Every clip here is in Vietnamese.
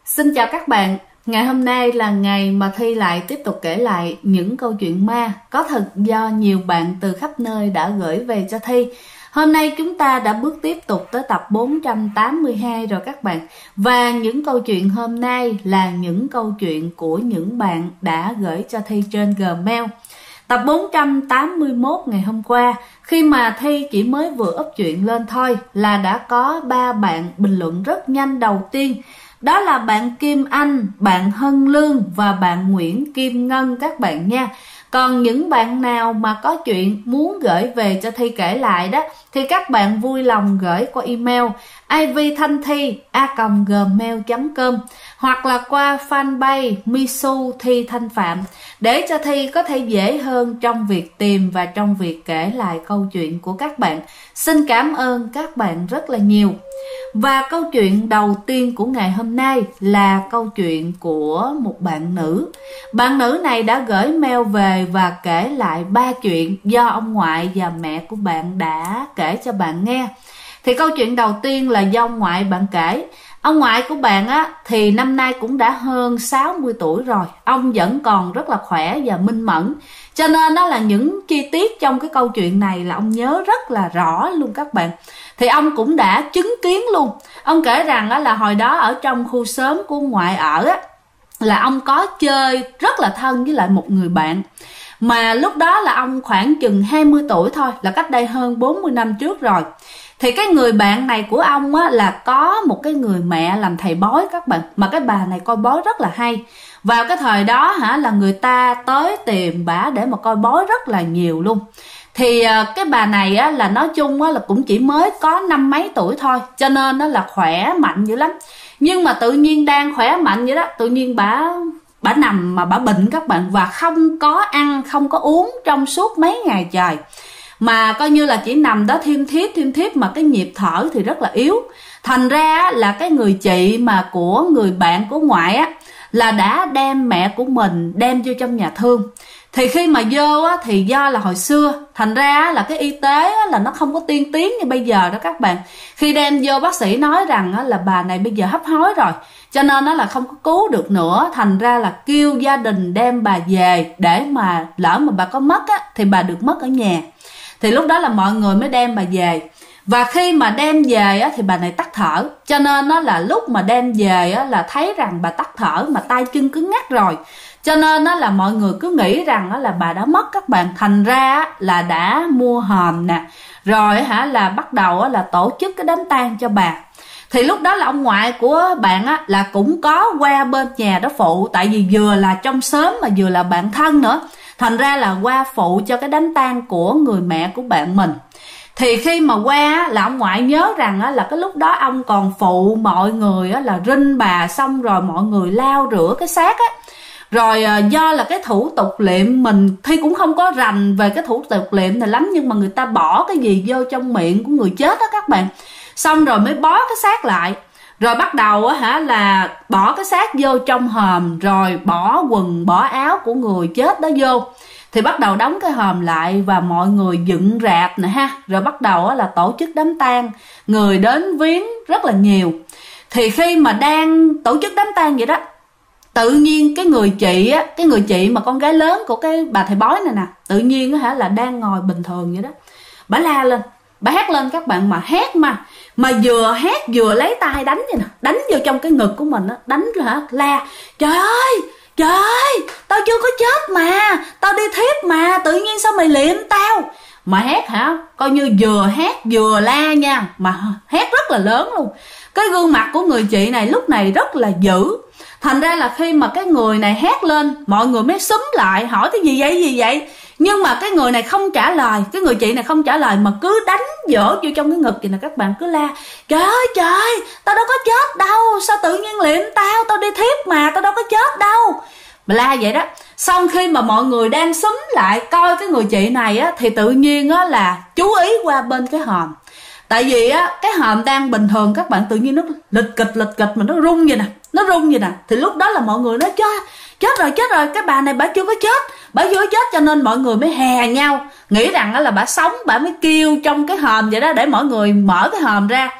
Xin chào các bạn, ngày hôm nay là ngày mà Thi lại tiếp tục kể lại những câu chuyện ma có thật do nhiều bạn từ khắp nơi đã gửi về cho Thi. Hôm nay chúng ta đã bước tiếp tục tới tập 482 rồi các bạn. Và những câu chuyện hôm nay là những câu chuyện của những bạn đã gửi cho Thi trên Gmail. Tập 481 ngày hôm qua, khi mà Thi chỉ mới vừa up chuyện lên thôi là đã có 3 bạn bình luận rất nhanh đầu tiên. Đó là bạn Kim Anh, bạn Hân Lương và bạn Nguyễn Kim Ngân các bạn nha. Còn những bạn nào mà có chuyện muốn gửi về cho Thi kể lại đó thì các bạn vui lòng gửi qua email ivthanthi@gmail.com hoặc là qua fanpage Misu Thi Thanh Phạm để cho Thi có thể dễ hơn trong việc tìm và trong việc kể lại câu chuyện của các bạn. Xin cảm ơn các bạn rất là nhiều. Và câu chuyện đầu tiên của ngày hôm nay là câu chuyện của một bạn nữ. Bạn nữ này đã gửi mail về và kể lại 3 chuyện do ông ngoại và mẹ của bạn đã kể cho bạn nghe. Thì câu chuyện đầu tiên là do ông ngoại bạn kể. Ông ngoại của bạn á thì năm nay cũng đã hơn 60 tuổi rồi. Ông vẫn còn rất là khỏe và minh mẫn. Cho nên đó là những chi tiết trong cái câu chuyện này là ông nhớ rất là rõ luôn các bạn. Thì ông cũng đã chứng kiến luôn. Ông kể rằng á, là hồi đó ở trong khu xóm của ông ngoại ở á, là ông có chơi rất là thân với lại một người bạn. Mà lúc đó là ông khoảng chừng 20 tuổi thôi, là cách đây hơn 40 năm trước rồi. Thì cái người bạn này của ông á, là có một cái người mẹ làm thầy bói các bạn. Mà cái bà này coi bói rất là hay. Vào cái thời đó là người ta tới tìm bà để mà coi bói rất là nhiều luôn. Thì cái bà này á, là nói chung á, là cũng chỉ mới có 50 mấy tuổi thôi. Cho nên nó là khỏe mạnh dữ lắm. Nhưng mà tự nhiên đang khỏe mạnh vậy đó, tự nhiên bà nằm mà bà bệnh các bạn. Và không có ăn, không có uống trong suốt mấy ngày trời. Mà coi như là chỉ nằm đó thiêm thiếp mà cái nhịp thở thì rất là yếu. Thành ra là cái người chị mà của người bạn của ngoại á, là đã đem mẹ của mình đem vô trong nhà thương. Thì khi mà vô á, thì do là hồi xưa, thành ra là cái y tế á, là nó không có tiên tiến như bây giờ đó các bạn. Khi đem vô bác sĩ nói rằng á, là bà này bây giờ hấp hối rồi, cho nên nó là không có cứu được nữa. Thành ra là kêu gia đình đem bà về để mà lỡ mà bà có mất á, thì bà được mất ở nhà. Thì lúc đó là mọi người mới đem bà về. Và khi mà đem về á, thì bà này tắt thở. Cho nên nó là lúc mà đem về á, là thấy rằng bà tắt thở mà tay chân cứng ngắc rồi. Cho nên đó là mọi người cứ nghĩ rằng đó là bà đã mất các bạn. Thành ra là đã mua hòm nè. Rồi là bắt đầu là tổ chức cái đám tang cho bà. Thì lúc đó là ông ngoại của bạn á, là cũng có qua bên nhà đó phụ. Tại vì vừa là trong xóm mà vừa là bạn thân nữa. Thành ra là qua phụ cho cái đám tang của người mẹ của bạn mình. Thì khi mà qua là ông ngoại nhớ rằng là cái lúc đó ông còn phụ mọi người là rinh bà, xong rồi mọi người lau rửa cái xác á. Rồi do là cái thủ tục liệm mình Thi cũng không có rành về cái thủ tục liệm này lắm, nhưng mà người ta bỏ cái gì vô trong miệng của người chết đó các bạn. Xong rồi mới bó cái xác lại. Rồi bắt đầu là bỏ cái xác vô trong hòm, rồi bỏ quần bỏ áo của người chết đó vô. Thì bắt đầu đóng cái hòm lại và mọi người dựng rạp nè ha. Rồi bắt đầu là tổ chức đám tang, người đến viếng rất là nhiều. Thì khi mà đang tổ chức đám tang vậy đó, tự nhiên cái người chị mà con gái lớn của cái bà thầy bói này nè, tự nhiên là đang ngồi bình thường vậy đó, bà la lên, bà hét lên các bạn, mà hét mà vừa hét vừa lấy tay đánh vậy nè, đánh vô trong cái ngực của mình á, đánh la, trời ơi, tao chưa có chết mà, tao đi thiếp mà, tự nhiên sao mày liệm tao? Mà hét coi như vừa hét vừa la nha, mà hét rất là lớn luôn. Cái gương mặt của người chị này lúc này rất là dữ. Thành ra là khi mà cái người này hét lên, mọi người mới xúm lại hỏi cái gì vậy. Nhưng mà cái người này không trả lời, cái người chị này không trả lời mà cứ đánh vỗ vô trong cái ngực vậy nè các bạn, cứ la, trời ơi, tao đâu có chết đâu, sao tự nhiên liệm tao đi thiếp mà, tao đâu có chết đâu. Mà la vậy đó. Xong khi mà mọi người đang xúm lại coi cái người chị này á, thì tự nhiên á là chú ý qua bên cái hòm. Tại vì á cái hòm đang bình thường các bạn, tự nhiên nó lịch kịch mà nó rung vậy nè, thì lúc đó là mọi người nói chết rồi, cái bà này bà chưa có chết, cho nên mọi người mới hè nhau nghĩ rằng là bà sống, bà mới kêu trong cái hòm vậy đó để mọi người mở cái hòm ra.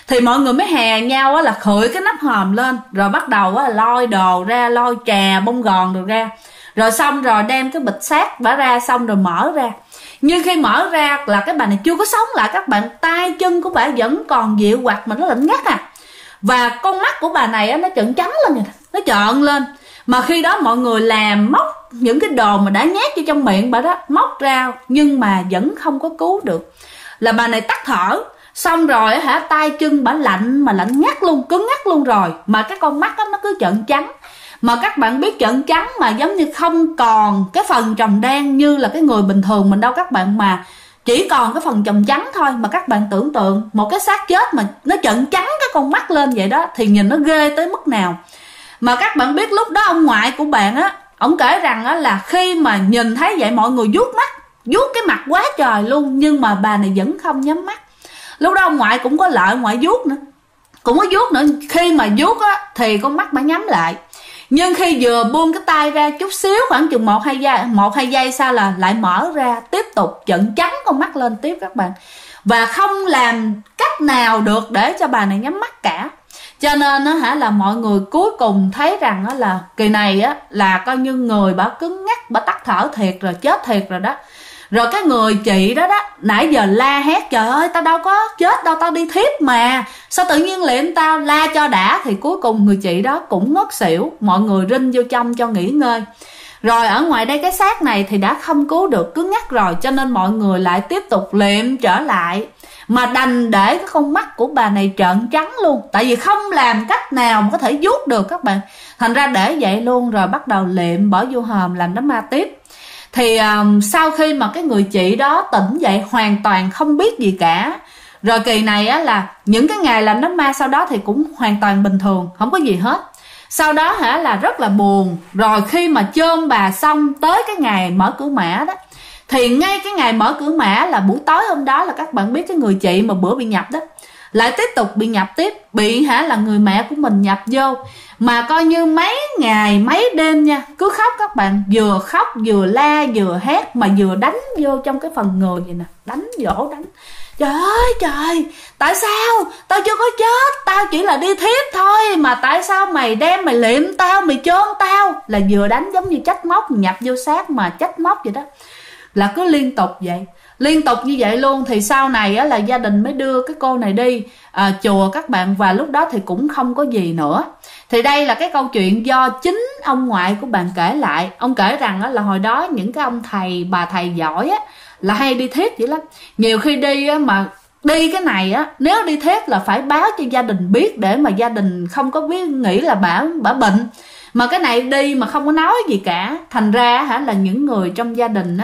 Thì mọi người mới hè nhau là khởi cái nắp hòm lên, rồi bắt đầu là lôi đồ ra, lôi trà bông gòn được ra, rồi xong rồi đem cái bịch xác bả ra, xong rồi mở ra. Nhưng khi mở ra là cái bà này chưa có sống lại các bạn, tay chân của bà vẫn còn dịu quặt mà nó lạnh ngắt à. Và con mắt của bà này nó trợn trắng lên, nó trợn lên. Mà khi đó mọi người làm móc những cái đồ mà đã nhét vô trong miệng bà đó, móc ra nhưng mà vẫn không có cứu được. Là bà này tắt thở, xong rồi tay chân bà lạnh mà lạnh ngắt luôn, cứng ngắt luôn rồi. Mà cái con mắt nó cứ trợn trắng. Mà các bạn biết trợn trắng mà giống như không còn cái phần tròng đen như là cái người bình thường mình đâu các bạn, mà chỉ còn cái phần tròng trắng thôi. Mà các bạn tưởng tượng một cái xác chết mà nó trợn trắng cái con mắt lên vậy đó thì nhìn nó ghê tới mức nào. Mà các bạn biết lúc đó ông ngoại của bạn ổng kể rằng là khi mà nhìn thấy vậy mọi người vuốt mắt, vuốt cái mặt quá trời luôn, nhưng mà bà này vẫn không nhắm mắt. Lúc đó ông ngoại cũng có lợi, ngoại vuốt nữa, cũng có vuốt nữa. Khi mà vuốt thì con mắt bà nhắm lại, nhưng khi vừa buông cái tay ra chút xíu, khoảng chừng 1-2 giây sau là lại mở ra, tiếp tục trợn trắng con mắt lên tiếp các bạn. Và không làm cách nào được để cho bà này nhắm mắt cả. Cho nên là mọi người cuối cùng thấy rằng là kỳ này là coi như người bà cứng ngắc, bà tắt thở thiệt rồi, chết thiệt rồi đó. Rồi cái người chị đó nãy giờ la hét, trời ơi tao đâu có chết đâu, tao đi thiếp mà, sao tự nhiên liệm tao, la cho đã. Thì cuối cùng người chị đó cũng ngất xỉu, mọi người rinh vô trong cho nghỉ ngơi. Rồi ở ngoài đây cái xác này thì đã không cứu được, cứng ngắc rồi, cho nên mọi người lại tiếp tục liệm trở lại. Mà đành để cái con mắt của bà này trợn trắng luôn, tại vì không làm cách nào mà có thể vuốt được các bạn. Thành ra để vậy luôn, rồi bắt đầu liệm bỏ vô hòm làm đám ma tiếp. Thì sau khi mà cái người chị đó tỉnh dậy hoàn toàn không biết gì cả. Rồi kỳ này là những cái ngày làm đám ma sau đó thì cũng hoàn toàn bình thường, không có gì hết. Sau đó là rất là buồn. Rồi khi mà chôn bà xong tới cái ngày mở cửa mã đó, thì ngay cái ngày mở cửa mã là buổi tối hôm đó là các bạn biết cái người chị mà bữa bị nhập đó lại tiếp tục bị nhập tiếp, bị là người mẹ của mình nhập vô. Mà coi như mấy ngày mấy đêm nha, cứ khóc các bạn, vừa khóc vừa la vừa hét, mà vừa đánh vô trong cái phần người vậy nè, đánh dỗ đánh. Trời ơi trời, tại sao tao chưa có chết, tao chỉ là đi thiếp thôi, mà tại sao mày đem mày liệm tao, mày chôn tao. Là vừa đánh giống như trách móc, nhập vô xác mà trách móc vậy đó. Là cứ liên tục vậy, liên tục như vậy luôn. Thì sau này là gia đình mới đưa cái cô này đi chùa các bạn, và lúc đó thì cũng không có gì nữa. Thì đây là cái câu chuyện do chính ông ngoại của bạn kể lại. Ông kể rằng là hồi đó những cái ông thầy, bà thầy giỏi là hay đi thiếp dữ lắm. Nhiều khi đi mà đi cái này nếu đi thiếp là phải báo cho gia đình biết, để mà gia đình không có biết nghĩ là bà bệnh. Mà cái này đi mà không có nói gì cả, thành ra là những người trong gia đình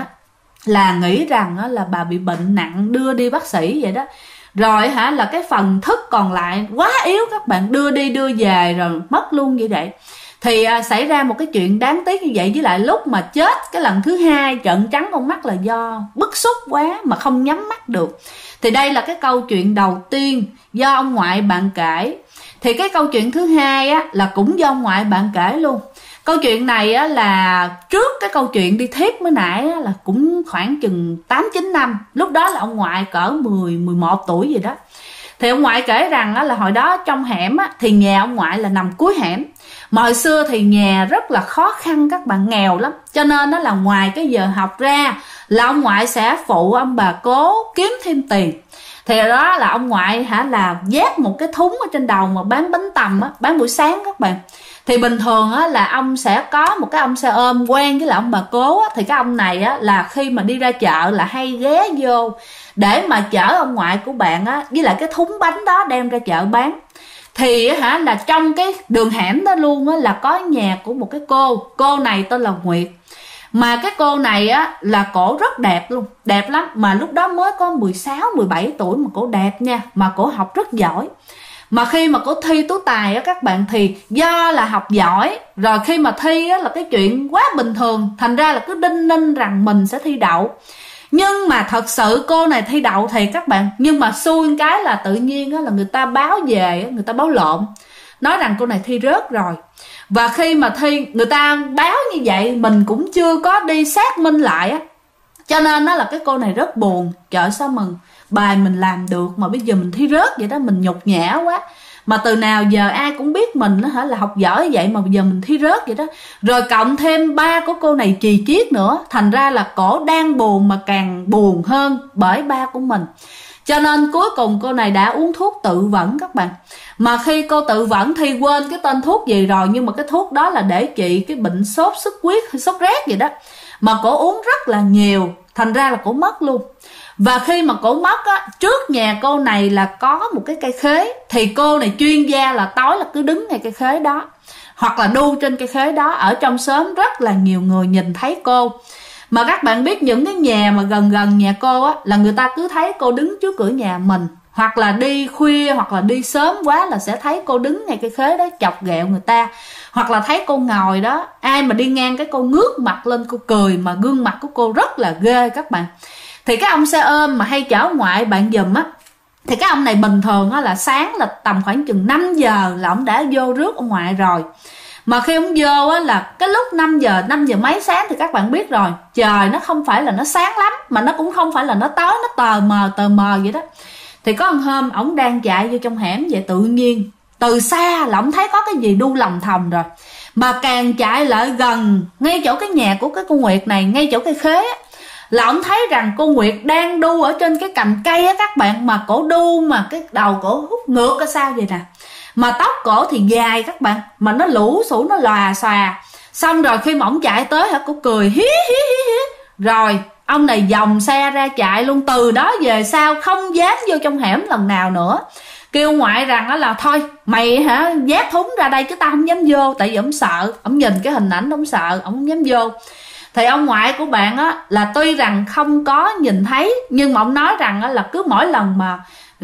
là nghĩ rằng là bà bị bệnh nặng, đưa đi bác sĩ vậy đó. Rồi là cái phần thức còn lại quá yếu các bạn, đưa đi đưa về rồi mất luôn vậy vậy. Thì xảy ra một cái chuyện đáng tiếc như vậy. Với lại lúc mà chết cái lần thứ hai trợn trắng con mắt là do bức xúc quá mà không nhắm mắt được. Thì đây là cái câu chuyện đầu tiên do ông ngoại bạn kể. Thì cái câu chuyện thứ hai là cũng do ông ngoại bạn kể luôn. Câu chuyện này là trước cái câu chuyện đi thiếp mới nãy là cũng khoảng chừng 8-9 năm. Lúc đó là ông ngoại cỡ 10-11 tuổi gì đó. Thì ông ngoại kể rằng là hồi đó trong hẻm thì nhà ông ngoại là nằm cuối hẻm. Mà hồi xưa thì nhà rất là khó khăn, các bạn, nghèo lắm. Cho nên là ngoài cái giờ học ra là ông ngoại sẽ phụ ông bà cố kiếm thêm tiền. Thì đó là ông ngoại là vác một cái thúng ở trên đầu mà bán bánh tằm bán buổi sáng các bạn. Thì bình thường là ông sẽ có một cái ông xe ôm quen với lại ông bà cố. Thì cái ông này là khi mà đi ra chợ là hay ghé vô để mà chở ông ngoại của bạn với lại cái thúng bánh đó đem ra chợ bán. Thì là trong cái đường hẻm đó luôn là có nhà của một cái cô này tên là Nguyệt. Mà cái cô này là cổ rất đẹp luôn, đẹp lắm. Mà lúc đó mới có 16-17 tuổi mà cổ đẹp nha, mà cổ học rất giỏi. Mà khi mà cổ thi tú tài các bạn, thì do là học giỏi, rồi khi mà thi là cái chuyện quá bình thường, thành ra là cứ đinh ninh rằng mình sẽ thi đậu. Nhưng mà thật sự cô này thi đậu thì các bạn, nhưng mà xui cái là tự nhiên là người ta báo về, người ta báo lộn, nói rằng cô này thi rớt rồi. Và khi mà thi người ta báo như vậy, mình cũng chưa có đi xác minh lại cho nên là cái cô này rất buồn. Trời sao bài mình làm được mà bây giờ mình thi rớt vậy đó, mình nhục nhã quá. Mà từ nào giờ ai cũng biết mình là học giỏi vậy mà bây giờ mình thi rớt vậy đó. Rồi cộng thêm ba của cô này chì chiết nữa, thành ra là cổ đang buồn mà càng buồn hơn bởi ba của mình. Cho nên cuối cùng cô này đã uống thuốc tự vẫn các bạn. Mà khi cô tự vẫn thì quên cái tên thuốc gì rồi, nhưng mà cái thuốc đó là để trị cái bệnh sốt xuất huyết hay sốt rét gì đó. Mà cổ uống rất là nhiều, thành ra là cổ mất luôn. Và khi mà cổ mất á, trước nhà cô này là có một cái cây khế, thì cô này chuyên gia là tối là cứ đứng ngay cây khế đó, hoặc là đu trên cây khế đó. Ở trong xóm rất là nhiều người nhìn thấy cô. Mà các bạn biết những cái nhà mà gần gần nhà cô á, là người ta cứ thấy cô đứng trước cửa nhà mình, hoặc là đi khuya hoặc là đi sớm quá là sẽ thấy cô đứng ngay cây khế đó chọc ghẹo người ta. Hoặc là thấy cô ngồi đó, ai mà đi ngang cái cô ngước mặt lên cô cười, mà gương mặt của cô rất là ghê các bạn. Thì cái ông xe ôm mà hay chở ngoại bạn giùm á, thì cái ông này bình thường á là sáng là tầm khoảng chừng 5 giờ là ông đã vô rước ông ngoại rồi. Mà khi ông vô á là cái lúc 5 giờ mấy sáng thì các bạn biết rồi, trời nó không phải là nó sáng lắm, mà nó cũng không phải là nó tối, nó tờ mờ vậy đó. Thì có một hôm ổng đang chạy vô trong hẻm vậy, tự nhiên từ xa là ổng thấy có cái gì đu lòng thòng rồi. Mà càng chạy lại gần ngay chỗ cái nhà của cái cô Nguyệt này, ngay chỗ cây khế á, là ổng thấy rằng cô Nguyệt đang đu ở trên cái cành cây á các bạn. Mà cổ đu mà cái đầu cổ hút ngược ra sao vậy nè. Mà tóc cổ thì dài các bạn, mà nó lũ xũ, nó lòa xòa. Xong rồi khi mà ổng chạy tới hả, cô cười hí hí hí hí. Rồi ông này dòng xe ra chạy luôn. Từ đó về sau không dám vô trong hẻm lần nào nữa. Kêu ngoại rằng là thôi mày hả vác thúng ra đây chứ tao không dám vô. Tại vì ổng sợ, ổng nhìn cái hình ảnh ổng sợ, ổng không dám vô. Thì ông ngoại của bạn á là tuy rằng không có nhìn thấy, nhưng mà ông nói rằng á là cứ mỗi lần mà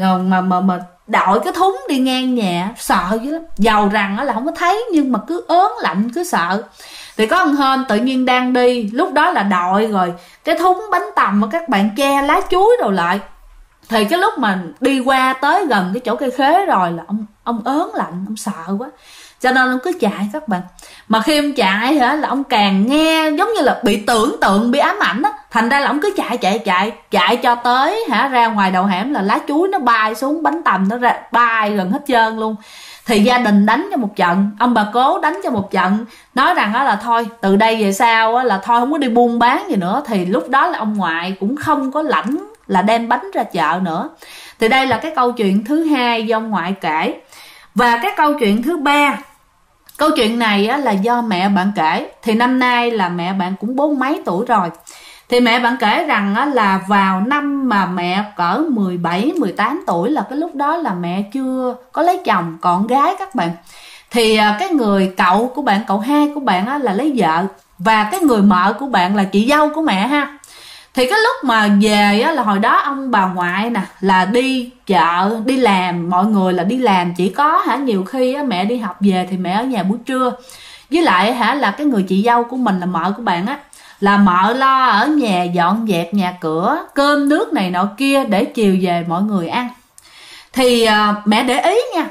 đội cái thúng đi ngang nhà sợ dữ lắm. Dầu rằng á là không có thấy nhưng mà cứ ớn lạnh, cứ sợ. Thì có một hôm tự nhiên đang đi, lúc đó là đội rồi cái thúng bánh tằm mà các bạn che lá chuối rồi lại. Thì cái lúc mà đi qua tới gần cái chỗ cây khế rồi là ông ớn lạnh, ông sợ quá. Cho nên ông cứ chạy các bạn. Mà khi ông chạy hả là ông càng nghe giống như là bị tưởng tượng, bị ám ảnh á. Thành ra là ông cứ chạy cho tới hả ra ngoài đầu hẻm là lá chuối nó bay xuống, bánh tằm nó ra bay gần hết trơn luôn. Thì gia đình đánh cho một trận, ông bà cố đánh cho một trận, nói rằng là thôi từ đây về sau là thôi không có đi buôn bán gì nữa. Thì lúc đó là ông ngoại cũng không có lãnh là đem bánh ra chợ nữa. Thì đây là cái câu chuyện thứ hai do ông ngoại kể. Và cái câu chuyện thứ ba, câu chuyện này á, là do mẹ bạn kể. Thì năm nay là mẹ bạn cũng 40 mấy tuổi rồi. Thì mẹ bạn kể rằng á, là vào năm mà mẹ cỡ 17-18 tuổi là cái lúc đó là mẹ chưa có lấy chồng, còn gái các bạn. Thì cái người cậu của bạn, cậu hai của bạn á, là lấy vợ. Và cái người mợ của bạn là chị dâu của mẹ ha. Thì cái lúc mà về á, là hồi đó ông bà ngoại nè là đi chợ, đi làm, mọi người là đi làm. Chỉ có nhiều khi á, mẹ đi học về thì mẹ ở nhà buổi trưa. Với lại là cái người chị dâu của mình là mợ của bạn á, là mợ lo ở nhà dọn dẹp nhà cửa, cơm nước này nọ kia để chiều về mọi người ăn. Thì mẹ để ý nha,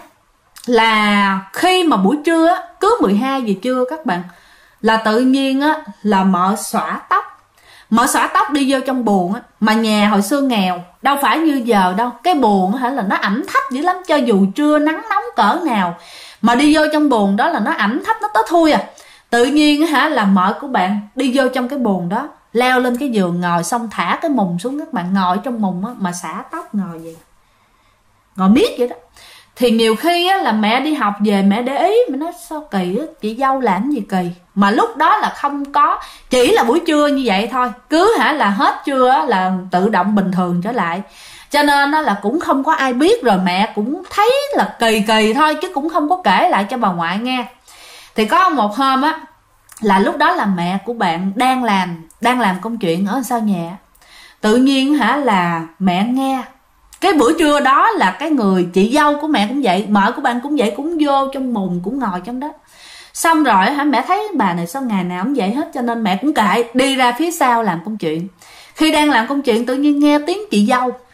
là khi mà buổi trưa á, cứ 12 giờ trưa các bạn, là tự nhiên á, là mợ xõa tóc. Mợ xõa tóc đi vô trong buồng á. Mà nhà hồi xưa nghèo, đâu phải như giờ đâu. Cái buồng á là nó ẩm thấp dữ lắm. Cho dù trưa nắng nóng cỡ nào mà đi vô trong buồng đó là nó ẩm thấp, nó tới thui à. Tự nhiên là mợ của bạn đi vô trong cái buồng đó, leo lên cái giường ngồi, xong thả cái mùng xuống các bạn, ngồi trong mùng á, mà xả tóc ngồi vậy, ngồi miết vậy đó. Thì nhiều khi á, là mẹ đi học về mẹ để ý, mẹ nói sao kỳ á, chị dâu làm gì kỳ. Mà lúc đó là không có, chỉ là buổi trưa như vậy thôi, cứ là hết trưa á, là tự động bình thường trở lại. Cho nên á, là cũng không có ai biết, rồi mẹ cũng thấy là kỳ kỳ thôi, chứ cũng không có kể lại cho bà ngoại nghe. Thì có một hôm á, là lúc đó là mẹ của bạn đang làm công chuyện ở sau nhà. Tự nhiên là mẹ nghe cái bữa trưa đó là cái người chị dâu của mẹ cũng vậy, mợ của bạn cũng vậy, cũng vô trong mùng, cũng ngồi trong đó. Xong rồi mẹ thấy bà này sao ngày nào cũng vậy hết, cho nên mẹ cũng kệ đi ra phía sau làm công chuyện. Khi đang làm công chuyện tự nhiên nghe tiếng chị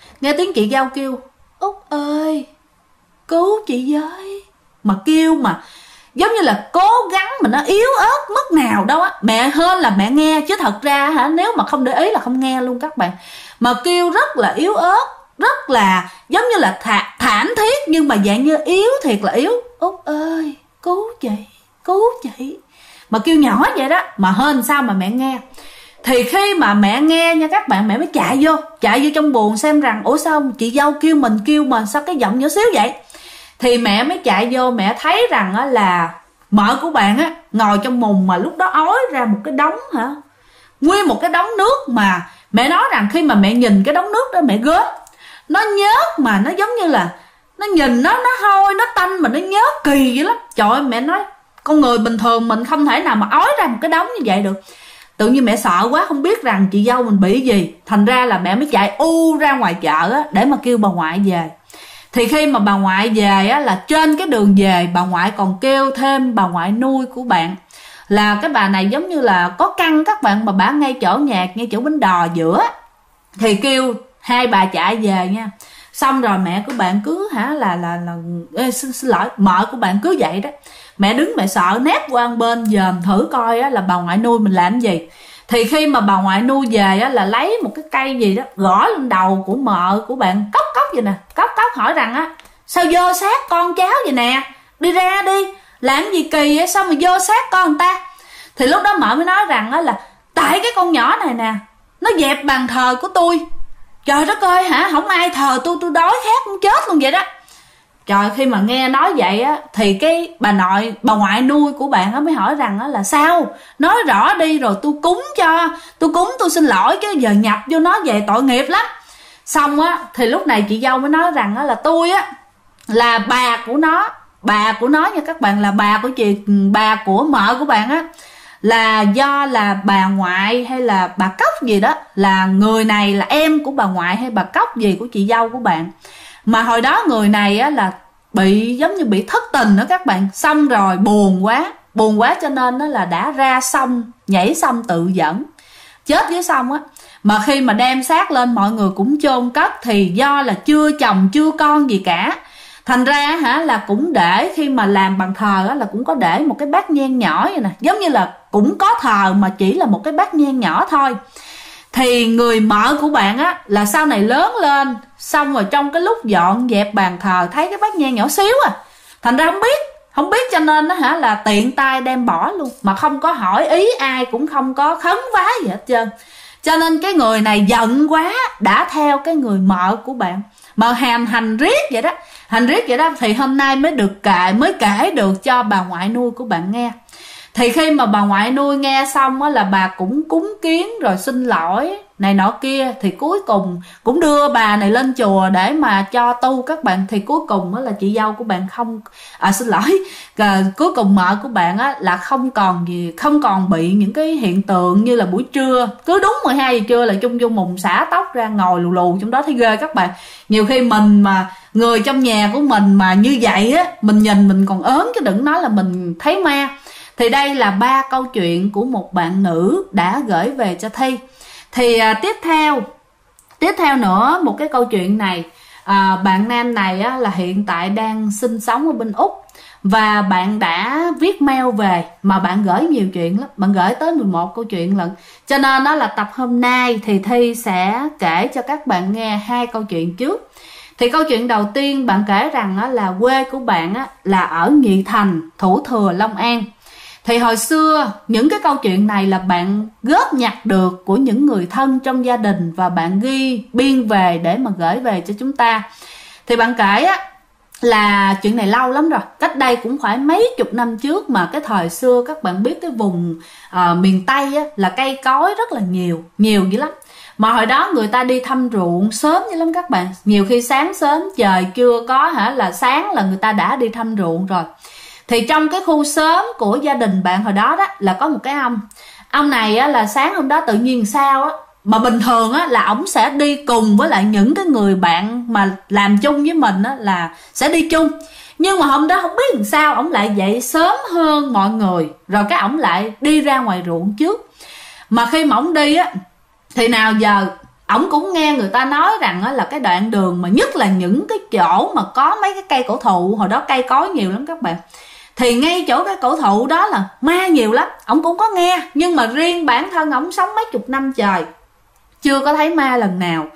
dâu kêu Út ơi cứu chị với. Mà kêu mà giống như là cố gắng mà nó yếu ớt mức nào đâu á. Mẹ hơn là mẹ nghe, chứ thật ra nếu mà không để ý là không nghe luôn các bạn. Mà kêu rất là yếu ớt, rất là giống như là thảm thiết, nhưng mà dạng như yếu thiệt là yếu. Út ơi cứu chị, mà kêu nhỏ vậy đó, mà hên sao mà mẹ nghe. Thì khi mà mẹ nghe nha các bạn, mẹ mới chạy vô trong buồng xem rằng ủa sao chị dâu kêu mà sao cái giọng nhỏ xíu vậy. Thì mẹ mới chạy vô, mẹ thấy rằng á là mợ của bạn á ngồi trong mùng, mà lúc đó ói ra một cái đống nguyên một cái đống nước. Mà mẹ nói rằng khi mà mẹ nhìn cái đống nước đó mẹ gớm, nó nhớt, mà nó giống như là nó nhìn nó hôi nó tanh, mà nó nhớt kỳ dữ lắm. Trời ơi, mẹ nói con người bình thường mình không thể nào mà ói ra một cái đống như vậy được. Tự nhiên mẹ sợ quá, không biết rằng chị dâu mình bị gì, thành ra là mẹ mới chạy ra ngoài chợ á để mà kêu bà ngoại về. Thì khi mà bà ngoại về á, là trên cái đường về bà ngoại còn kêu thêm bà ngoại nuôi của bạn, là cái bà này giống như là có căn các bạn, mà bà ngay chỗ nhạc, ngay chỗ bến đò giữa. Thì kêu hai bà chạy về nha. Xong rồi mẹ của bạn cứ xin lỗi, mợ của bạn cứ vậy đó. Mẹ đứng mẹ sợ, nép qua một bên dòm thử coi á, là bà ngoại nuôi mình làm gì. Thì khi mà bà ngoại nuôi về á, là lấy một cái cây gì đó gõ lên đầu của mợ của bạn, cốc vậy nè, cốc hỏi rằng á sao vô sát con cháu vậy nè, đi ra đi, làm gì kỳ vậy, sao mà vô sát con người ta. Thì lúc đó mợ mới nói rằng á là tại cái con nhỏ này nè, nó dẹp bàn thờ của tôi. Trời đất ơi hả, không ai thờ tôi đói khát muốn chết luôn vậy đó. Trời, khi mà nghe nói vậy á, thì cái bà ngoại nuôi của bạn á mới hỏi rằng á là sao, nói rõ đi rồi tôi cúng tôi xin lỗi, chứ giờ nhập vô nó về tội nghiệp lắm. Xong á thì lúc này chị dâu mới nói rằng á là tôi á là bà của nó nha các bạn, là bà của mợ của bạn á, là do là bà ngoại hay là bà Cóc gì đó, là người này là em của bà ngoại hay bà Cóc gì của chị dâu của bạn. Mà hồi đó người này á là bị giống như bị thất tình đó các bạn, xong rồi buồn quá cho nên nó là đã ra sông, nhảy sông tự dẫn chết dưới sông á. Mà khi mà đem xác lên mọi người cũng chôn cất, thì do là chưa chồng chưa con gì cả, thành ra là cũng để khi mà làm bàn thờ á, là cũng có để một cái bát nhang nhỏ vậy nè, giống như là cũng có thờ mà chỉ là một cái bát nhang nhỏ thôi. Thì người mợ của bạn á là sau này lớn lên, xong rồi trong cái lúc dọn dẹp bàn thờ thấy cái bát nhang nhỏ xíu thành ra không biết cho nên á là tiện tay đem bỏ luôn, mà không có hỏi ý ai, cũng không có khấn vái gì hết trơn. Cho nên cái người này giận quá đã theo cái người mợ của bạn mà hành riết vậy đó. Thì hôm nay mới kể được cho bà ngoại nuôi của bạn nghe. Thì khi mà bà ngoại nuôi nghe xong á, là bà cũng cúng kiến rồi xin lỗi này nọ kia, thì cuối cùng cũng đưa bà này lên chùa để mà cho tu các bạn. Thì cuối cùng á, là chị dâu của bạn cuối cùng mợ của bạn á, là không còn bị những cái hiện tượng như là buổi trưa cứ đúng 12 giờ trưa là chung mùng xả tóc ra ngồi lù trong đó, thấy ghê các bạn. Nhiều khi mình mà người trong nhà của mình mà như vậy á, mình nhìn mình còn ớn chứ đừng nói là mình thấy ma. Thì đây là 3 câu chuyện của một bạn nữ đã gửi về cho Thi. Thì tiếp theo nữa một cái câu chuyện này, bạn nam này á, là hiện tại đang sinh sống ở bên Úc, và bạn đã viết mail về, mà bạn gửi nhiều chuyện lắm, bạn gửi tới 11 câu chuyện lận. Cho nên đó là tập hôm nay thì Thi sẽ kể cho các bạn nghe 2 câu chuyện trước. Thì câu chuyện đầu tiên bạn kể rằng á, là quê của bạn á, là ở Nhị Thành, Thủ Thừa, Long An. Thì hồi xưa những cái câu chuyện này là bạn góp nhặt được của những người thân trong gia đình, và bạn ghi biên về để mà gửi về cho chúng ta. Thì bạn kể á, là chuyện này lâu lắm rồi, cách đây cũng phải mấy chục năm trước. Mà cái thời xưa các bạn biết cái vùng miền Tây á, là cây cối rất là nhiều dữ lắm. Mà hồi đó người ta đi thăm ruộng sớm dữ lắm các bạn. Nhiều khi sáng sớm trời chưa có là sáng là người ta đã đi thăm ruộng rồi. Thì trong cái khu xóm của gia đình bạn hồi đó là có một cái ông này á, là sáng hôm đó tự nhiên sao á, mà bình thường á là ổng sẽ đi cùng với lại những cái người bạn mà làm chung với mình á, là sẽ đi chung. Nhưng mà hôm đó không biết làm sao ổng lại dậy sớm hơn mọi người, rồi cái ổng lại đi ra ngoài ruộng trước. Mà khi mà ổng đi á, thì nào giờ ổng cũng nghe người ta nói rằng á, là cái đoạn đường mà nhất là những cái chỗ mà có mấy cái cây cổ thụ, hồi đó cây cối nhiều lắm các bạn, thì ngay chỗ cái cổ thụ đó là ma nhiều lắm. Ổng cũng có nghe, nhưng mà riêng bản thân ổng sống mấy chục năm trời chưa có thấy ma lần nào.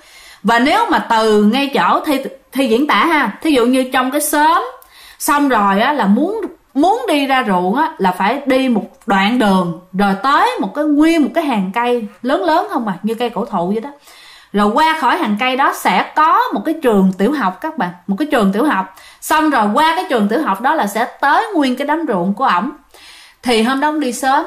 Và nếu mà từ ngay chỗ thi diễn tả ha, thí dụ như trong cái xóm, xong rồi á là muốn đi ra ruộng á là phải đi một đoạn đường, rồi tới nguyên một cái hàng cây lớn lớn không à, như cây cổ thụ vậy đó. Rồi qua khỏi hàng cây đó sẽ có một cái trường tiểu học các bạn, một cái trường tiểu học. Xong rồi qua cái trường tiểu học đó là sẽ tới nguyên cái đám ruộng của ổng. Thì hôm đó ổng đi sớm,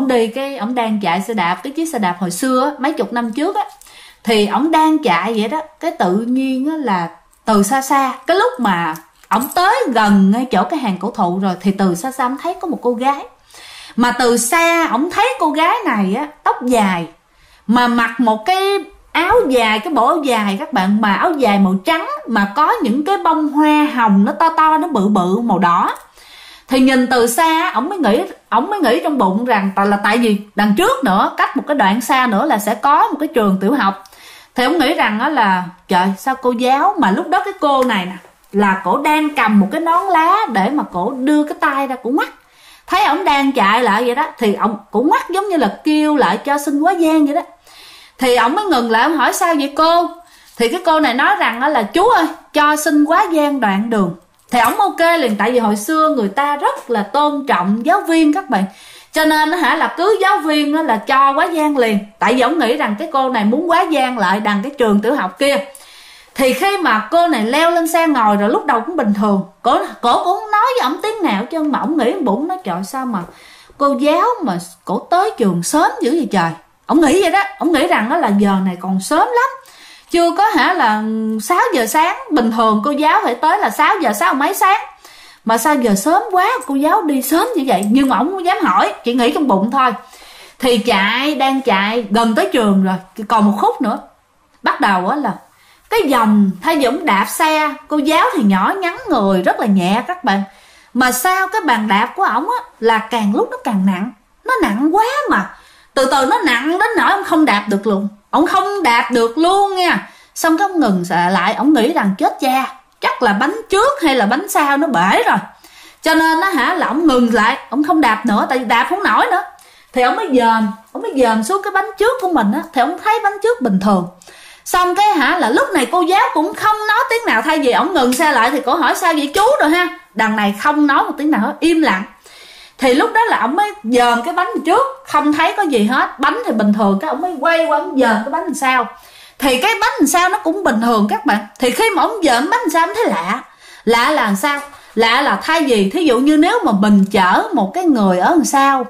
ổng đang chạy xe đạp, cái chiếc xe đạp hồi xưa á, mấy chục năm trước á. Thì ổng đang chạy vậy đó, cái tự nhiên á là từ xa xa, cái lúc mà ổng tới gần ngay chỗ cái hàng cổ thụ rồi, thì từ xa xa ổng thấy có một cô gái. Mà từ xa ổng thấy cô gái này á, tóc dài, mà mặc một cái áo dài, cái bộ áo dài các bạn, mà áo dài màu trắng, mà có những cái bông hoa hồng nó to to, nó bự bự màu đỏ. Thì nhìn từ xa ổng mới nghĩ trong bụng rằng tại vì đằng trước nữa, cách một cái đoạn xa nữa là sẽ có một cái trường tiểu học. Thì ổng nghĩ rằng đó là trời, sao cô giáo, mà lúc đó cái cô này nè là cổ đang cầm một cái nón lá để mà cổ đưa cái tay ra, cổ ngoắt. Thấy ổng đang chạy lại vậy đó, thì ổng cổ ngoắt giống như là kêu lại cho xin quá giang vậy đó. Thì ổng mới ngừng lại, ổng hỏi sao vậy cô? Thì cái cô này nói rằng là chú ơi, cho xin quá giang đoạn đường. Thì ổng ok liền, tại vì hồi xưa người ta rất là tôn trọng giáo viên các bạn. Cho nên là cứ giáo viên là cho quá giang liền. Tại vì ổng nghĩ rằng cái cô này muốn quá giang lại đằng cái trường tiểu học kia. Thì khi mà cô này leo lên xe ngồi rồi, lúc đầu cũng bình thường, cổ cũng không nói với ổng tiếng nào chứ, mà ổng nghĩ bụng nó trời, sao mà cô giáo mà cổ tới trường sớm dữ vậy trời. Ổng nghĩ vậy đó, ổng nghĩ rằng đó là giờ này còn sớm lắm, chưa có là 6 giờ sáng. Bình thường cô giáo phải tới là 6 giờ 6 mấy sáng, mà sao giờ sớm quá cô giáo đi sớm như vậy. Nhưng mà ổng không dám hỏi, chỉ nghĩ trong bụng thôi. Thì đang chạy gần tới trường rồi, còn một khúc nữa, bắt đầu á là cái dòng, thay vì ổng đạp xe, cô giáo thì nhỏ nhắn người rất là nhẹ các bạn, mà sao cái bàn đạp của ổng á là càng lúc nó càng nặng. Nó nặng quá mà từ từ nó nặng đến nỗi ông không đạp được luôn. Ông không đạp được luôn nha. Xong cái ông ngừng lại, ông nghĩ rằng chết cha, chắc là bánh trước hay là bánh sau nó bể rồi. Cho nên là ông ngừng lại, ông không đạp nữa, tại vì đạp không nổi nữa. Thì ông mới dòm xuống cái bánh trước của mình á, thì ông thấy bánh trước bình thường. Xong cái là lúc này cô giáo cũng không nói tiếng nào, thay vì ông ngừng xe lại thì cô hỏi sao vậy chú rồi ha. Đằng này không nói một tiếng nào hết, im lặng. Thì lúc đó là ông mới dòm cái bánh trước, không thấy có gì hết, bánh thì bình thường. Cái ông mới quay qua ông dòm cái bánh làm sao, thì cái bánh làm sao nó cũng bình thường các bạn. Thì khi mà ông dòm bánh làm sao, ông thấy lạ là làm sao, lạ là thay vì thí dụ như nếu mà mình chở một cái người ở đằng sau,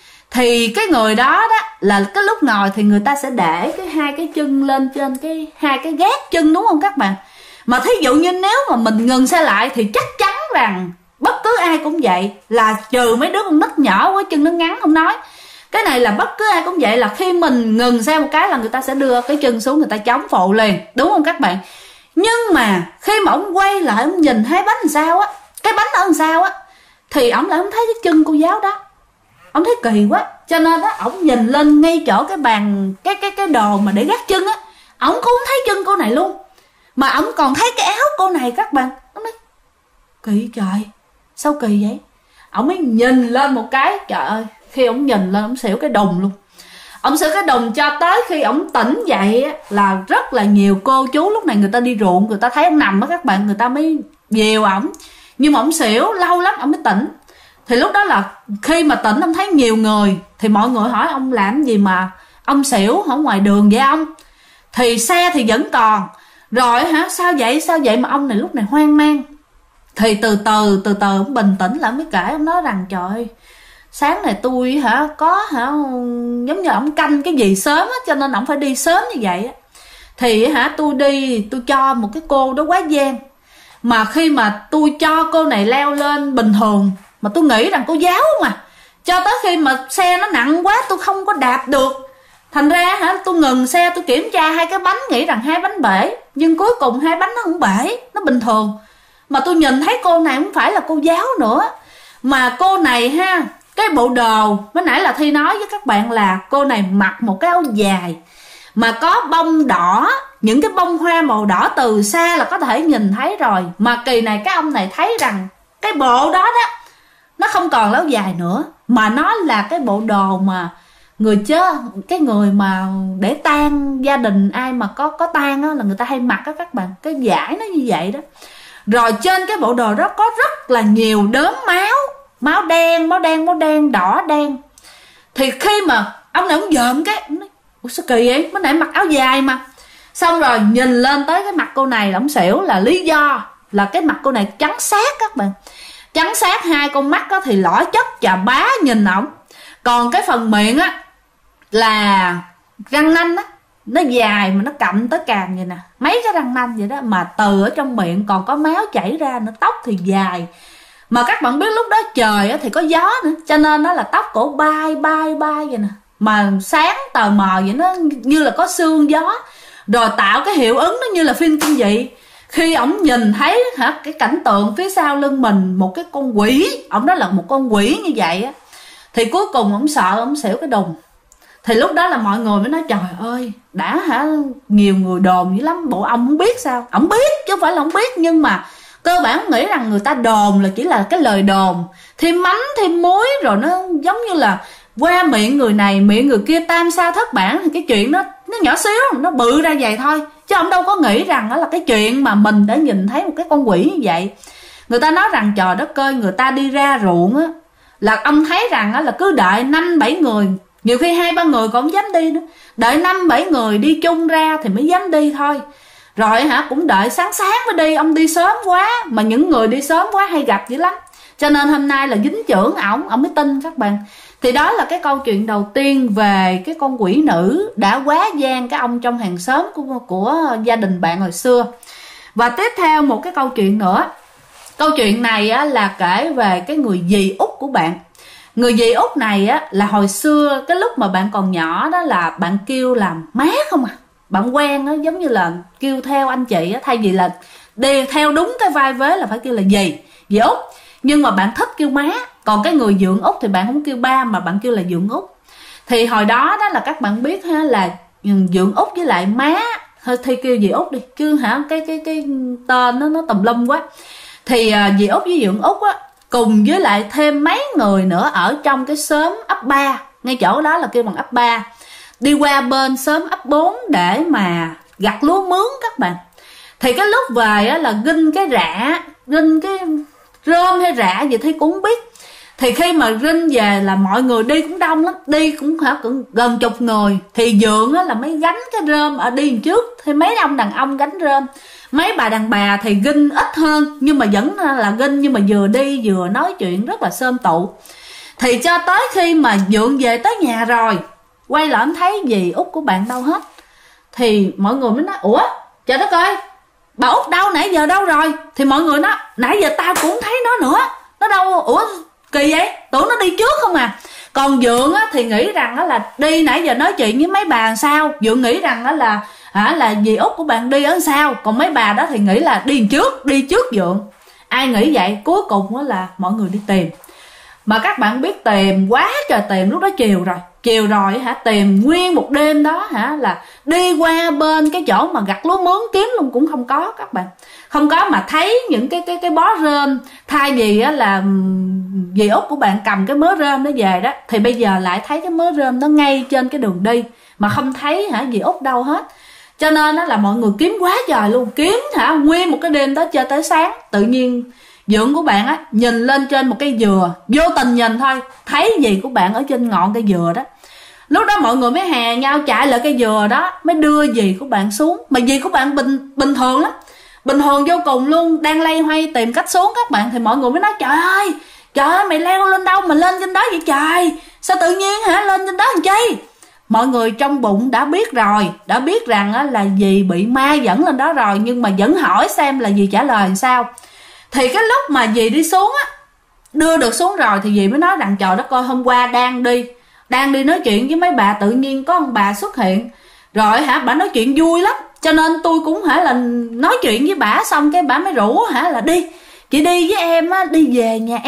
thì cái người đó là cái lúc ngồi thì người ta sẽ để hai cái chân lên trên hai cái gác chân, đúng không các bạn. Mà thí dụ như nếu mà mình ngừng xe lại thì chắc chắn rằng bất cứ ai cũng vậy, là trừ mấy đứa con nít nhỏ quá chân nó ngắn không nói, cái này là bất cứ ai cũng vậy, là khi mình ngừng xe một cái là người ta sẽ đưa cái chân xuống, người ta chống phụ liền, đúng không các bạn. Nhưng mà khi mà ông quay lại, ông nhìn hai bánh làm sao á, cái bánh ở làm sao á, thì ông lại không thấy cái chân cô giáo đó. Ông thấy kỳ quá, cho nên đó ông nhìn lên ngay chỗ cái bàn, cái đồ mà để gác chân á, ông cũng không thấy chân cô này luôn, mà ông còn thấy cái áo cô này các bạn. Ông nói kỳ trời, sao kỳ vậy. Ông mới nhìn lên một cái, trời ơi, khi ông nhìn lên ông xỉu cái đùng luôn. Ông xỉu cái đùng cho tới khi ông tỉnh dậy á, là rất là nhiều cô chú lúc này người ta đi ruộng, người ta thấy ông nằm á các bạn, người ta mới dìu ổng. Nhưng mà ông xỉu lâu lắm ông mới tỉnh. Thì lúc đó là khi mà tỉnh ông thấy nhiều người, thì mọi người hỏi ông làm gì mà ông xỉu ở ngoài đường vậy ông. Thì xe thì vẫn còn. Rồi sao vậy mà ông này lúc này hoang mang. Thì từ từ ông bình tĩnh lại mới kể. Ông nói rằng trời ơi, sáng này tôi giống như ông canh cái gì sớm á, cho nên ông phải đi sớm như vậy á. Thì tôi đi, tôi cho một cái cô đó quá gian. Mà khi mà tôi cho cô này leo lên bình thường, mà tôi nghĩ rằng cô giáo mà, cho tới khi mà xe nó nặng quá tôi không có đạp được, thành ra tôi ngừng xe, tôi kiểm tra hai cái bánh, nghĩ rằng hai bánh bể, nhưng cuối cùng hai bánh nó không bể, nó bình thường. Mà tôi nhìn thấy cô này không phải là cô giáo nữa, mà cô này cái bộ đồ mới nãy là Thi nói với các bạn là cô này mặc một cái áo dài mà có bông đỏ, những cái bông hoa màu đỏ từ xa là có thể nhìn thấy rồi. Mà kỳ này cái ông này thấy rằng cái bộ đó nó không còn là áo dài nữa, mà nó là cái bộ đồ mà người chết, cái người mà để tang gia đình ai mà có tang á là người ta hay mặc á các bạn, cái vải nó như vậy đó. Rồi trên cái bộ đồ đó có rất là nhiều đốm máu đen, đỏ đen. Thì khi mà ông này ông dòm cái, ủa sao kỳ vậy, mới nãy mặc áo dài mà. Xong rồi nhìn lên tới cái mặt cô này là ông xỉu, là lý do là cái mặt cô này trắng xác các bạn, trắng xác, hai con mắt á thì lõi chất chà bá nhìn ổng. Còn cái phần miệng á là răng nanh á, nó dài mà nó cặm tới càm vậy nè, mấy cái răng nanh vậy đó, mà từ ở trong miệng còn có máu chảy ra nữa, tóc thì dài. Mà các bạn biết lúc đó trời á thì có gió nữa, cho nên nó là tóc cổ bay vậy nè, mà sáng tờ mờ vậy, nó như là có sương gió, rồi tạo cái hiệu ứng nó như là phim kinh dị. Khi ổng nhìn thấy cái cảnh tượng phía sau lưng mình một cái con quỷ, ổng nói là một con quỷ như vậy á, thì cuối cùng ổng sợ, ổng xỉu cái đùng. Thì lúc đó là mọi người mới nói trời ơi, đã nhiều người đồn dữ lắm, bộ ông không biết sao? Ổng biết chứ không phải là ổng biết, nhưng mà cơ bản nghĩ rằng người ta đồn là chỉ là cái lời đồn, thêm mắm thêm muối, rồi nó giống như là qua miệng người này miệng người kia tam sao thất bản, thì cái chuyện nó nhỏ xíu, nó bự ra vậy thôi, chứ ông đâu có nghĩ rằng đó là cái chuyện mà mình đã nhìn thấy một cái con quỷ như vậy. Người ta nói rằng trời đất ơi, người ta đi ra ruộng á là ông thấy rằng á là cứ đợi 5-7 người, nhiều khi 2-3 người còn không dám đi nữa, đợi 5-7 người đi chung ra thì mới dám đi thôi. Rồi cũng đợi sáng mới đi, ông đi sớm quá, mà những người đi sớm quá hay gặp dữ lắm, cho nên hôm nay là dính chưởng ổng mới tin các bạn. Thì đó là cái câu chuyện đầu tiên về cái con quỷ nữ đã quá gian cái ông trong hàng xóm của gia đình bạn hồi xưa. Và tiếp theo một cái câu chuyện nữa. Câu chuyện này á, là kể về cái người dì út của bạn. Người dì út này á, là hồi xưa cái lúc mà bạn còn nhỏ đó là bạn kêu làm má không à. Bạn quen á, giống như là kêu theo anh chị á, thay vì là đi theo đúng cái vai vế là phải kêu là dì út. Nhưng mà bạn thích kêu má. Còn cái người dượng út thì bạn không kêu ba mà bạn kêu là dượng út. Thì hồi đó đó là các bạn biết ha, là dượng út với lại má, thôi thì kêu dì út đi chứ cái tên nó tùm lum quá. Thì dì út với dượng út á, cùng với lại thêm mấy người nữa ở trong cái xóm ấp 3, ngay chỗ đó là kêu bằng ấp 3, đi qua bên xóm ấp 4 để mà gặt lúa mướn các bạn. Thì cái lúc về á là ginh cái rơm hay rạ gì thì cũng không biết. Thì khi mà rinh về là mọi người đi cũng đông lắm, đi cũng gần chục người. Thì dượng á là mới gánh cái rơm ở đi trước, thì mấy ông đàn ông gánh rơm, mấy bà đàn bà thì ginh ít hơn, nhưng mà vẫn là ginh, nhưng mà vừa đi vừa nói chuyện rất là xôm tụ. Thì cho tới khi mà dượng về tới nhà rồi, quay lại thấy dì út của bạn đâu hết. Thì mọi người mới nói ủa trời đất ơi, bà út đâu, nãy giờ đâu rồi? Thì mọi người nói nãy giờ tao cũng thấy nó nữa, nó đâu, ủa kỳ vậy, tưởng nó đi trước không à. Còn dượng á thì nghĩ rằng á là đi nãy giờ nói chuyện với mấy bà làm sao, dượng nghĩ rằng á là dì út của bạn đi ở sao, còn mấy bà đó thì nghĩ là đi trước dượng. Ai nghĩ vậy? Cuối cùng á là mọi người đi tìm. Mà các bạn biết tìm quá trời tìm, lúc đó chiều rồi tìm nguyên một đêm đó là đi qua bên cái chỗ mà gặt lúa mướn kiếm luôn cũng không có các bạn, không có. Mà thấy những cái bó rơm, thay vì á là dì út của bạn cầm cái mớ rơm nó về đó, thì bây giờ lại thấy cái mớ rơm nó ngay trên cái đường đi mà không thấy dì út đâu hết. Cho nên đó là mọi người kiếm quá trời luôn, kiếm nguyên một cái đêm đó chơi tới sáng. Tự nhiên dượng của bạn á nhìn lên trên một cây dừa, vô tình nhìn thôi, thấy dì của bạn ở trên ngọn cây dừa đó. Lúc đó mọi người mới hè nhau chạy lại cây dừa đó, mới đưa dì của bạn xuống. Mà dì của bạn bình thường lắm, bình thường vô cùng luôn, đang lay hoay tìm cách xuống các bạn. Thì mọi người mới nói trời ơi mày leo lên đâu mà lên trên đó vậy trời, sao tự nhiên lên trên đó làm chi? Mọi người trong bụng đã biết rồi, đã biết rằng á là dì bị ma dẫn lên đó rồi, nhưng mà vẫn hỏi xem là dì trả lời làm sao. Thì cái lúc mà dì đi xuống á, đưa được xuống rồi thì dì mới nói rằng trời đất ơi, hôm qua đang đi nói chuyện với mấy bà, tự nhiên có ông bà xuất hiện rồi bà nói chuyện vui lắm, cho nên tôi cũng là nói chuyện với bà, xong cái bà mới rủ là đi, chị đi với em á, đi về nhà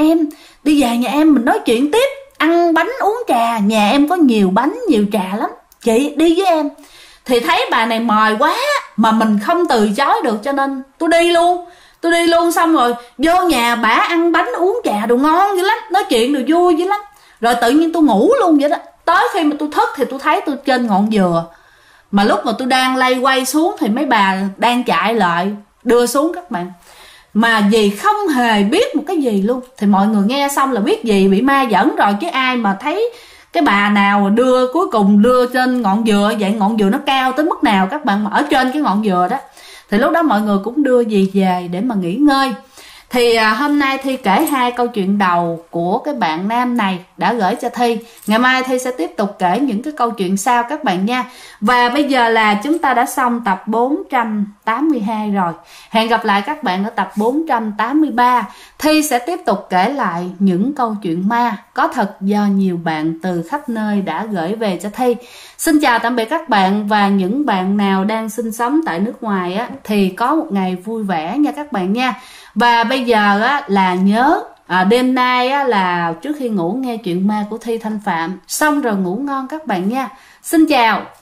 em mình nói chuyện tiếp, ăn bánh uống trà, nhà em có nhiều bánh nhiều trà lắm, chị đi với em. Thì thấy bà này mời quá mà mình không từ chối được, cho nên tôi đi luôn. Xong rồi vô nhà bả ăn bánh uống trà đồ ngon dữ lắm, nói chuyện đồ vui dữ lắm. Rồi tự nhiên tôi ngủ luôn vậy đó, tới khi mà tôi thức thì tôi thấy tôi trên ngọn dừa, mà lúc mà tôi đang lay quay xuống thì mấy bà đang chạy lại đưa xuống các bạn. Mà dì không hề biết một cái gì luôn. Thì mọi người nghe xong là biết dì bị ma dẫn rồi, chứ ai mà thấy cái bà nào đưa cuối cùng đưa trên ngọn dừa. Vậy ngọn dừa nó cao tới mức nào các bạn, mà ở trên cái ngọn dừa đó. Thì lúc đó mọi người cũng đưa dì về để mà nghỉ ngơi. Thì hôm nay Thi kể 2 câu chuyện đầu của cái bạn nam này đã gửi cho Thi. Ngày mai Thi sẽ tiếp tục kể những cái câu chuyện sau các bạn nha. Và bây giờ là chúng ta đã xong tập 482 rồi. Hẹn gặp lại các bạn ở tập 483. Thi sẽ tiếp tục kể lại những câu chuyện ma có thật do nhiều bạn từ khắp nơi đã gửi về cho Thi. Xin chào tạm biệt các bạn, và những bạn nào đang sinh sống tại nước ngoài á, thì có một ngày vui vẻ nha các bạn nha. Và bây giờ á, là nhớ đêm nay á, là trước khi ngủ nghe chuyện ma của Thi Thanh Phạm, xong rồi ngủ ngon các bạn nha. Xin chào.